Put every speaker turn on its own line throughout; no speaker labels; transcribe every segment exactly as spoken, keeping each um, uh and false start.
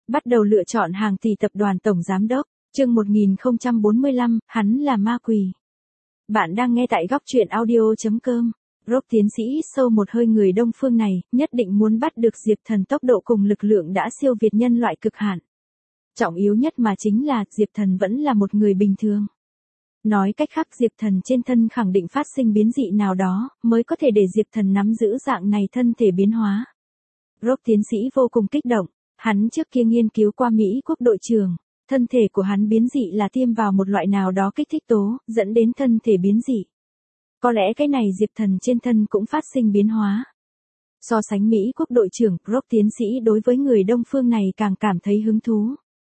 Bắt đầu lựa chọn hàng tỷ tập đoàn tổng giám đốc, chương một nghìn không trăm bốn mươi lăm, hắn là ma quỷ. Bạn đang nghe tại góc truyện audio.com. Rob tiến sĩ hít sâu một hơi, người Đông phương này, nhất định muốn bắt được Diệp Thần, tốc độ cùng lực lượng đã siêu việt nhân loại cực hạn. Trọng yếu nhất mà chính là, Diệp Thần vẫn là một người bình thường. Nói cách khác, Diệp Thần trên thân khẳng định phát sinh biến dị nào đó, mới có thể để Diệp Thần nắm giữ dạng này thân thể biến hóa. Rob tiến sĩ vô cùng kích động, hắn trước kia nghiên cứu qua Mỹ quốc đội trưởng, thân thể của hắn biến dị là tiêm vào một loại nào đó kích thích tố, dẫn đến thân thể biến dị. Có lẽ cái này Diệp Thần trên thân cũng phát sinh biến hóa. So sánh Mỹ quốc đội trưởng, Rob tiến sĩ đối với người Đông phương này càng cảm thấy hứng thú.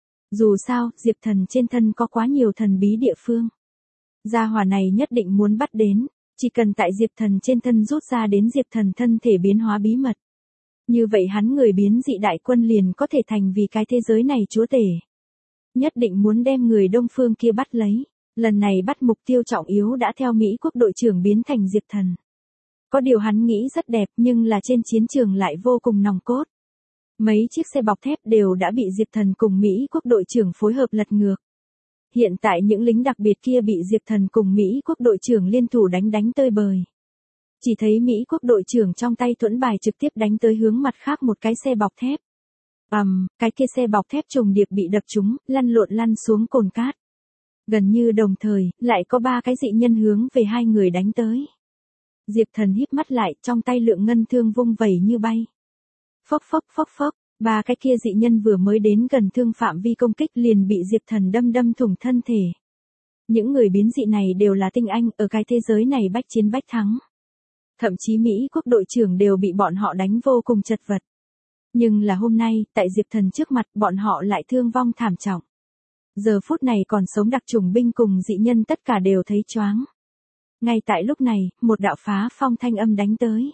Dù sao, Diệp Thần trên thân có quá nhiều thần bí địa phương. Gia hỏa này nhất định muốn bắt đến, chỉ cần tại Diệp Thần trên thân rút ra đến Diệp Thần thân thể biến hóa bí mật. Như vậy hắn người biến dị đại quân liền có thể thành vì cái thế giới này chúa tể. Nhất định muốn đem người Đông phương kia bắt lấy. Lần này bắt mục tiêu trọng yếu đã theo Mỹ quốc đội trưởng biến thành Diệp Thần. Có điều hắn nghĩ rất đẹp nhưng là trên chiến trường lại vô cùng nòng cốt. Mấy chiếc xe bọc thép đều đã bị Diệp Thần cùng Mỹ quốc đội trưởng phối hợp lật ngược. Hiện tại những lính đặc biệt kia bị Diệp Thần cùng Mỹ quốc đội trưởng liên thủ đánh đánh tơi bời. Chỉ thấy Mỹ quốc đội trưởng trong tay thuẫn bài trực tiếp đánh tới hướng mặt khác một cái xe bọc thép. Ầm, um, cái kia xe bọc thép trùng điệp bị đập trúng, lăn lộn lăn xuống cồn cát. Gần như đồng thời, lại có ba cái dị nhân hướng về hai người đánh tới. Diệp Thần híp mắt lại, trong tay lượng ngân thương vung vẩy như bay. Phốc phốc phốc phốc, ba cái kia dị nhân vừa mới đến gần thương phạm vi công kích liền bị Diệp Thần đâm đâm thủng thân thể. Những người biến dị này đều là tinh anh, ở cái thế giới này bách chiến bách thắng. Thậm chí Mỹ quốc đội trưởng đều bị bọn họ đánh vô cùng chật vật. Nhưng là hôm nay, tại Diệp Thần trước mặt, bọn họ lại thương vong thảm trọng. Giờ phút này còn sống đặc chủng binh cùng dị nhân tất cả đều thấy choáng. Ngay tại lúc này, một đạo phá phong thanh âm đánh tới.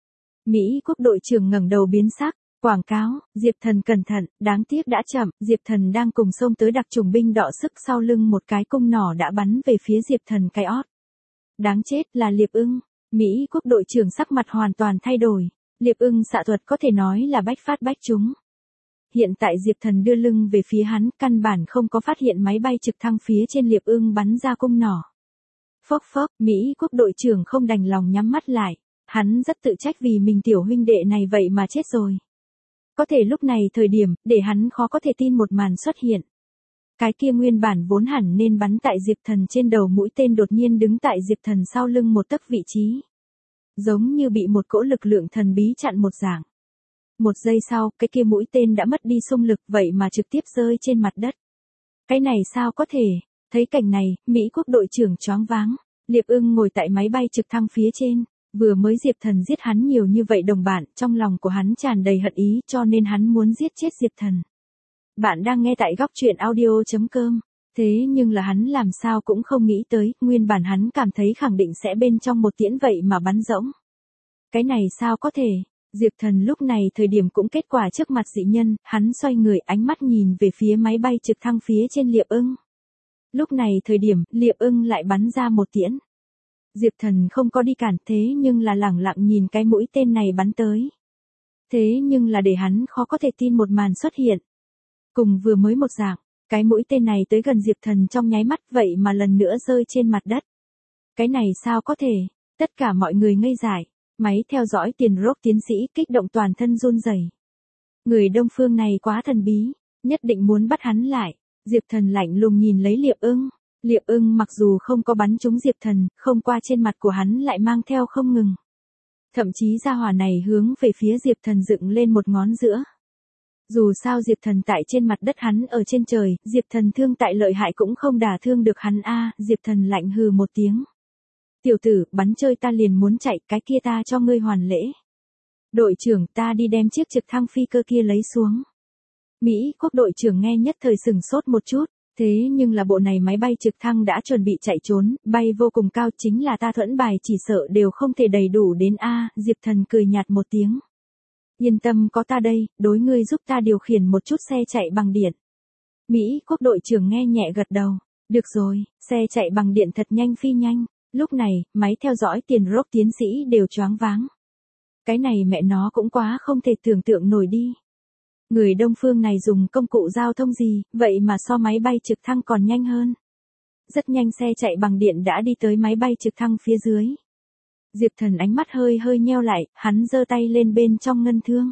Mỹ quốc đội trưởng ngẩng đầu biến sắc, quảng cáo, Diệp Thần cẩn thận, đáng tiếc đã chậm, Diệp Thần đang cùng xông tới đặc chủng binh đọ sức, sau lưng một cái cung nỏ đã bắn về phía Diệp Thần cái ót. Đáng chết là Liệp Ưng, Mỹ quốc đội trưởng sắc mặt hoàn toàn thay đổi, Liệp Ưng xạ thuật có thể nói là bách phát bách trúng. Hiện tại Diệp Thần đưa lưng về phía hắn, căn bản không có phát hiện máy bay trực thăng phía trên Liệp Ưng bắn ra cung nỏ. Phốc phốc, Mỹ quốc đội trưởng không đành lòng nhắm mắt lại, hắn rất tự trách vì mình tiểu huynh đệ này vậy mà chết rồi. Có thể lúc này thời điểm, để hắn khó có thể tin một màn xuất hiện. Cái kia nguyên bản vốn hẳn nên bắn tại Diệp Thần trên đầu mũi tên đột nhiên đứng tại Diệp Thần sau lưng một tấc vị trí. Giống như bị một cỗ lực lượng thần bí chặn một dạng. Một giây sau, cái kia mũi tên đã mất đi xung lực vậy mà trực tiếp rơi trên mặt đất. Cái này sao có thể? Thấy cảnh này, Mỹ quốc đội trưởng choáng váng. Liệp Ưng ngồi tại máy bay trực thăng phía trên. Vừa mới Diệp Thần giết hắn nhiều như vậy đồng bạn, trong lòng của hắn tràn đầy hận ý cho nên hắn muốn giết chết Diệp Thần. Bạn đang nghe tại góc truyện audio.com. Thế nhưng là hắn làm sao cũng không nghĩ tới, nguyên bản hắn cảm thấy khẳng định sẽ bên trong một tiễn vậy mà bắn rỗng. Cái này sao có thể? Diệp Thần lúc này thời điểm cũng kết quả trước mặt dị nhân, hắn xoay người ánh mắt nhìn về phía máy bay trực thăng phía trên Liệp Ưng. Lúc này thời điểm, Liệp Ưng lại bắn ra một tiễn. Diệp Thần không có đi cản thế nhưng là lẳng lặng nhìn cái mũi tên này bắn tới. Thế nhưng là để hắn khó có thể tin một màn xuất hiện. Cùng vừa mới một dạng, cái mũi tên này tới gần Diệp Thần trong nháy mắt vậy mà lần nữa rơi trên mặt đất. Cái này sao có thể? Tất cả mọi người ngây dại. Máy theo dõi tiền Rob tiến sĩ kích động toàn thân run rẩy. Người Đông phương này quá thần bí, nhất định muốn bắt hắn lại. Diệp Thần lạnh lùng nhìn lấy Liệp Ưng. Liệp Ưng mặc dù không có bắn trúng Diệp Thần, không qua trên mặt của hắn lại mang theo không ngừng. Thậm chí gia hỏa này hướng về phía Diệp Thần dựng lên một ngón giữa. Dù sao Diệp Thần tại trên mặt đất, hắn ở trên trời, Diệp Thần thương tại lợi hại cũng không đả thương được hắn a. Diệp Thần lạnh hừ một tiếng. Tiểu tử, bắn chơi ta liền muốn chạy, cái kia ta cho ngươi hoàn lễ. Đội trưởng, ta đi đem chiếc trực thăng phi cơ kia lấy xuống. Mỹ quốc đội trưởng nghe nhất thời sừng sốt một chút, thế nhưng là bộ này máy bay trực thăng đã chuẩn bị chạy trốn, bay vô cùng cao, chính là ta thuẫn bài chỉ sợ đều không thể đầy đủ đến a. Diệp Thần cười nhạt một tiếng. Yên tâm, có ta đây, đối ngươi giúp ta điều khiển một chút xe chạy bằng điện. Mỹ quốc đội trưởng nghe nhẹ gật đầu. Được rồi, xe chạy bằng điện thật nhanh phi nhanh. Lúc này, máy theo dõi tiền Rob tiến sĩ đều choáng váng. Cái này mẹ nó cũng quá không thể tưởng tượng nổi đi. Người Đông Phương này dùng công cụ giao thông gì, vậy mà so máy bay trực thăng còn nhanh hơn. Rất nhanh xe chạy bằng điện đã đi tới máy bay trực thăng phía dưới. Diệp Thần ánh mắt hơi hơi nheo lại, hắn giơ tay lên bên trong ngân thương.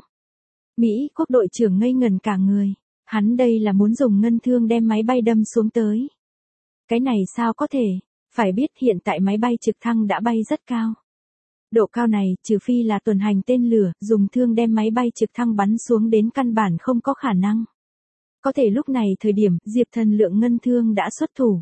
Mỹ quốc đội trưởng ngây ngần cả người. Hắn đây là muốn dùng ngân thương đem máy bay đâm xuống tới. Cái này sao có thể? Phải biết hiện tại máy bay trực thăng đã bay rất cao. Độ cao này, trừ phi là tuần hành tên lửa, dùng thương đem máy bay trực thăng bắn xuống đến căn bản không có khả năng. Có thể lúc này thời điểm, Diệp Thần lượng ngân thương đã xuất thủ.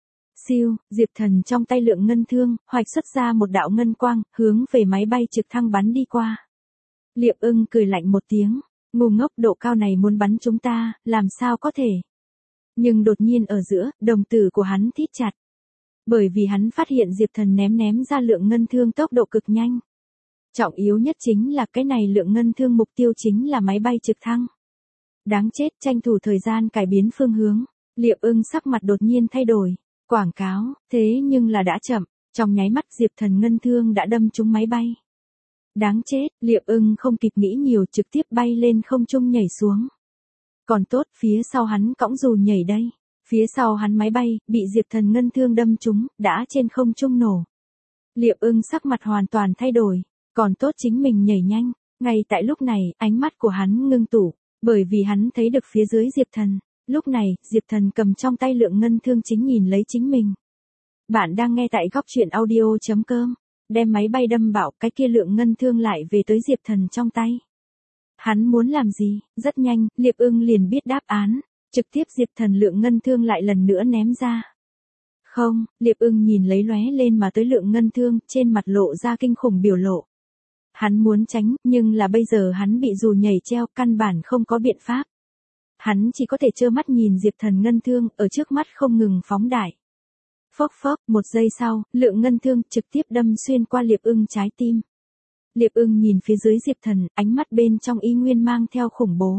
Siêu, Diệp Thần trong tay lượng ngân thương, hoạch xuất ra một đạo ngân quang, hướng về máy bay trực thăng bắn đi qua. Liệp Ưng cười lạnh một tiếng, ngu ngốc, độ cao này muốn bắn chúng ta, làm sao có thể. Nhưng đột nhiên ở giữa, đồng tử của hắn thít chặt. Bởi vì hắn phát hiện Diệp Thần ném ném ra lượng ngân thương tốc độ cực nhanh. Trọng yếu nhất chính là cái này lượng ngân thương mục tiêu chính là máy bay trực thăng. Đáng chết, tranh thủ thời gian cải biến phương hướng. Liệp Ưng sắc mặt đột nhiên thay đổi. Quảng cáo, thế nhưng là đã chậm. Trong nháy mắt Diệp Thần ngân thương đã đâm trúng máy bay. Đáng chết, Liệp Ưng không kịp nghĩ nhiều, trực tiếp bay lên không trung nhảy xuống. Còn tốt, phía sau hắn cõng dù nhảy đây. Phía sau hắn máy bay, bị Diệp Thần ngân thương đâm trúng, đã trên không trung nổ. Liệp Ưng sắc mặt hoàn toàn thay đổi. Còn tốt chính mình nhảy nhanh. Ngay tại lúc này, ánh mắt của hắn ngưng tụ. Bởi vì hắn thấy được phía dưới Diệp Thần. Lúc này, Diệp Thần cầm trong tay lượng ngân thương chính nhìn lấy chính mình. Bạn đang nghe tại góc truyện audio chấm com. Đem máy bay đâm bạo, cái kia lượng ngân thương lại về tới Diệp Thần trong tay. Hắn muốn làm gì? Rất nhanh, Liệp Ưng liền biết đáp án. Trực tiếp Diệp Thần lượng ngân thương lại lần nữa ném ra. Không, Liệp Ưng nhìn lấy lóe lên mà tới lượng ngân thương, trên mặt lộ ra kinh khủng biểu lộ. Hắn muốn tránh, nhưng là bây giờ hắn bị dù nhảy treo, căn bản không có biện pháp. Hắn chỉ có thể trơ mắt nhìn Diệp Thần ngân thương ở trước mắt không ngừng phóng đại. Phốc phốc, một giây sau, lượng ngân thương trực tiếp đâm xuyên qua Liệp Ưng trái tim. Liệp Ưng nhìn phía dưới Diệp Thần, ánh mắt bên trong y nguyên mang theo khủng bố.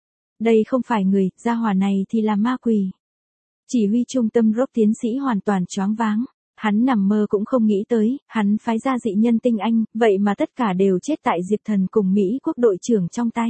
Đây không phải người, gia hỏa này thì là ma quỷ. Chỉ huy trung tâm Rock tiến sĩ hoàn toàn choáng váng. Hắn nằm mơ cũng không nghĩ tới, hắn phái ra dị nhân tinh anh, vậy mà tất cả đều chết tại Diệp Thần cùng Mỹ quốc đội trưởng trong tay.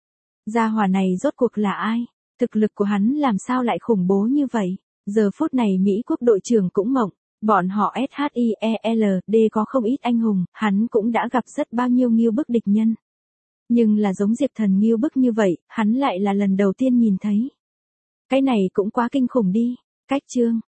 Gia hỏa này rốt cuộc là ai? Thực lực của hắn làm sao lại khủng bố như vậy? Giờ phút này Mỹ quốc đội trưởng cũng mộng. Bọn họ ét hát i e lờ đê có không ít anh hùng, hắn cũng đã gặp rất bao nhiêu nghiêu bức địch nhân. Nhưng là giống Diệp Thần nghiêu bức như vậy, hắn lại là lần đầu tiên nhìn thấy. Cái này cũng quá kinh khủng đi. Cách chương.